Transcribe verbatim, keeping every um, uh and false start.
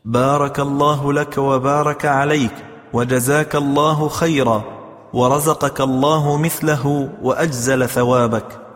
بارك الله لك وبارك عليك وجزاك الله خيرا ورزقك الله مثله وأجزل ثوابك.